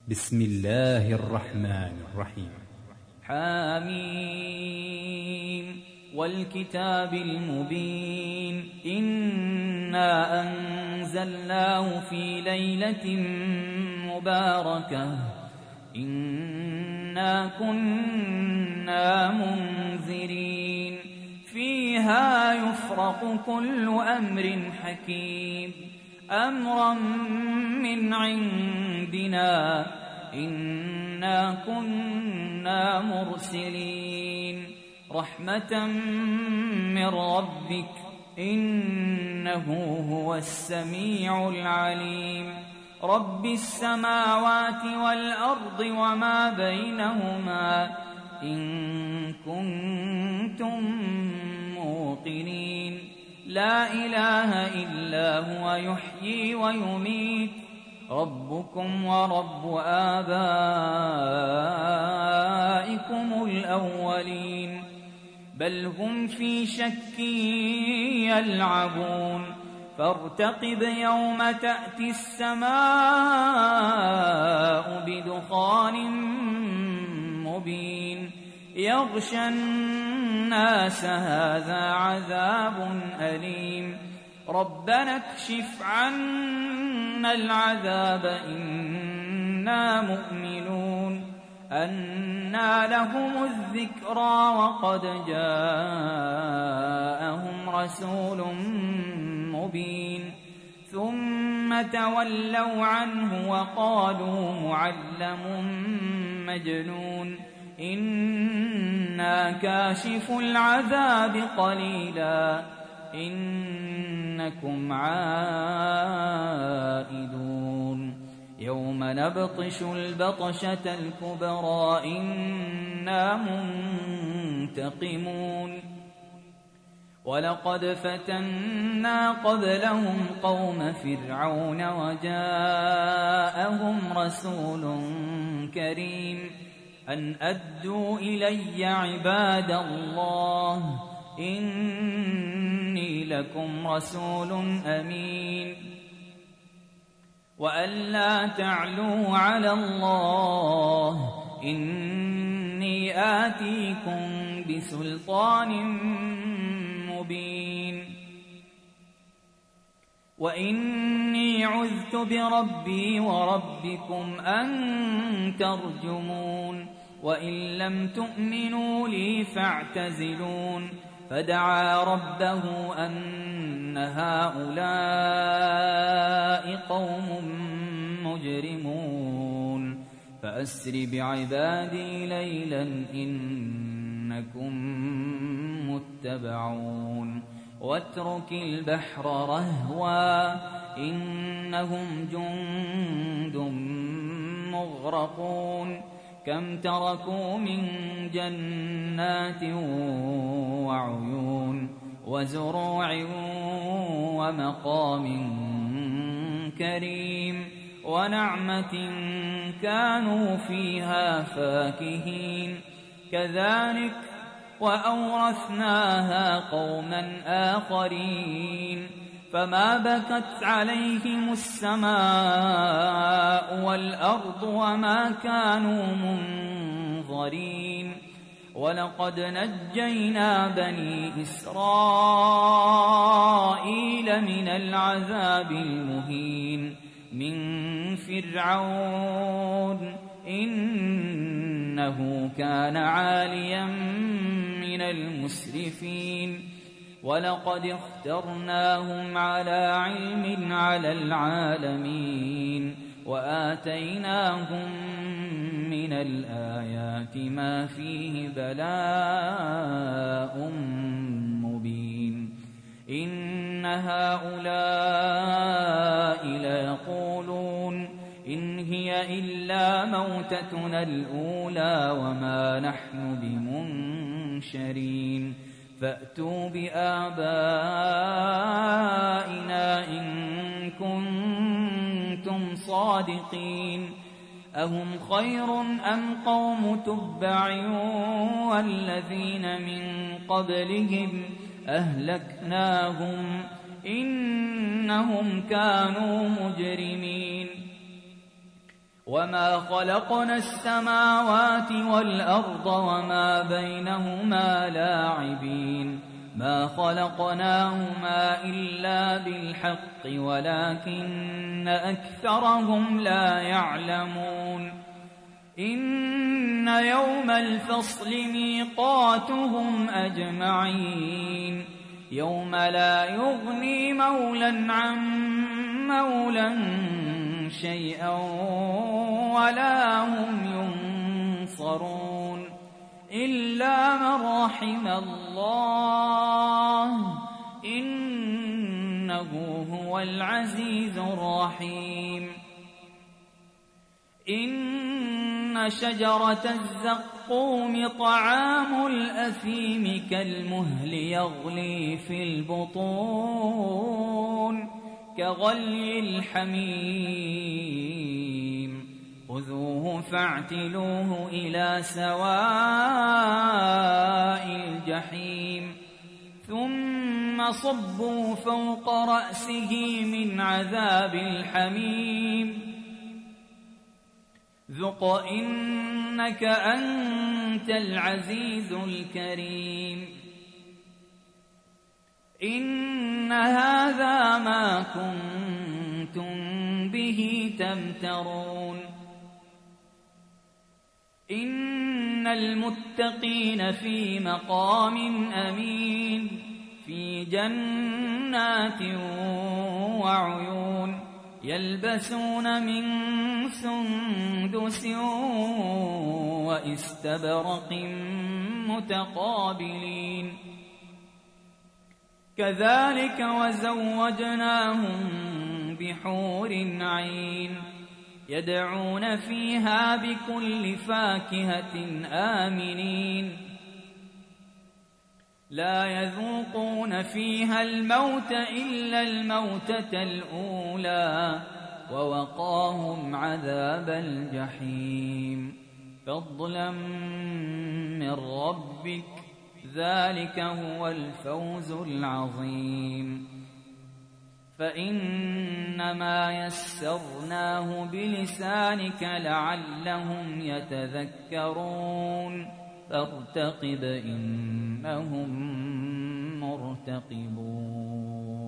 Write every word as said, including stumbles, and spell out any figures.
بسم الله الرحمن الرحيم. حميم والكتاب المبين إنا أنزلناه في ليلة مباركة إنا كنا منذرين فيها يفرق كل أمر حكيم أمرا من عندنا إنا كنا مرسلين رحمة من ربك إنه هو السميع العليم رب السماوات والأرض وما بينهما إن كنتم موقنين لا إله إلا هو يحيي ويميت ربكم ورب آبائكم الأولين بل هم في شك يلعبون فارتقب يوم تأتي السماء بدخان مبين يغشى الناس هذا عذاب أليم ربنا اكشف عنا العذاب إنا مؤمنون أنى لهم الذكرى وقد جاءهم رسول مبين ثم تولوا عنه وقالوا معلم مجنون إنا كاشف العذاب قليلا إنكم عائدون يوم نبطش البطشة الكبرى إنا منتقمون ولقد فتنا قبلهم قوم فرعون وجاءهم رسول كريم أن أدوا إلي عباد الله إني لكم رسول أمين وأن لا تعلوا على الله إني آتيكم بسلطان مبين وإني عذت بربي وربكم أن ترجمون وإن لم تؤمنوا لي فاعتزلون فدعا ربه أن هؤلاء قوم مجرمون فأسر بعبادي ليلا إنكم متبعون واترك البحر رهوا إنهم جند مغرقون كم تركوا من جنات وعيون وزروع ومقام كريم ونعمة كانوا فيها فاكهين كذلك وأورثناها قوما آخرين فما بكت عليهم السماء والأرض وما كانوا منظرين ولقد نجينا بني إسرائيل من العذاب المهين من فرعون إنه كان عاليا من المسرفين ولقد اخترناهم على علم على العالمين وآتيناهم من الآيات ما فيه بلاء مبين إن هؤلاء ليقولون إن هي إلا موتتنا الأولى وما نحن بمنشرين فأتوا بآبائنا إن كنتم صادقين أهم خير أم قوم تبع والذين من قبلهم أهلكناهم إنهم كانوا مجرمين وما خلقنا السماوات والأرض وما بينهما لاعبين ما خلقناهما إلا بالحق ولكن أكثرهم لا يعلمون إن يوم الفصل ميقاتهم أجمعين يوم لا يغني مولا عن مولا شيئا ولا هم ينصرون إلا من رحم الله إنه هو العزيز الرحيم إن شجرة الزقوم طعام الأثيم كالمهل يغلي في البطون كغلي الحميم خذوه فاعتلوه إلى سواء الجحيم ثم صبوا فوق رأسه من عذاب الحميم ذق إنك أنت العزيز الكريم إن هذا ما كنتم به تمترون إن المتقين في مقام أمين في جنات وعيون يلبسون من سندس وإستبرق متقابلين كذلك وزوجناهم بحور عين يدعون فيها بكل فاكهة آمنين لا يذوقون فيها الموت إلا الموتة الأولى ووقاهم عذاب الجحيم فضلا من ربك ذلك هو الفوز العظيم فإنما يسرناه بلسانك لعلهم يتذكرون فارتقب إنهم مرتقبون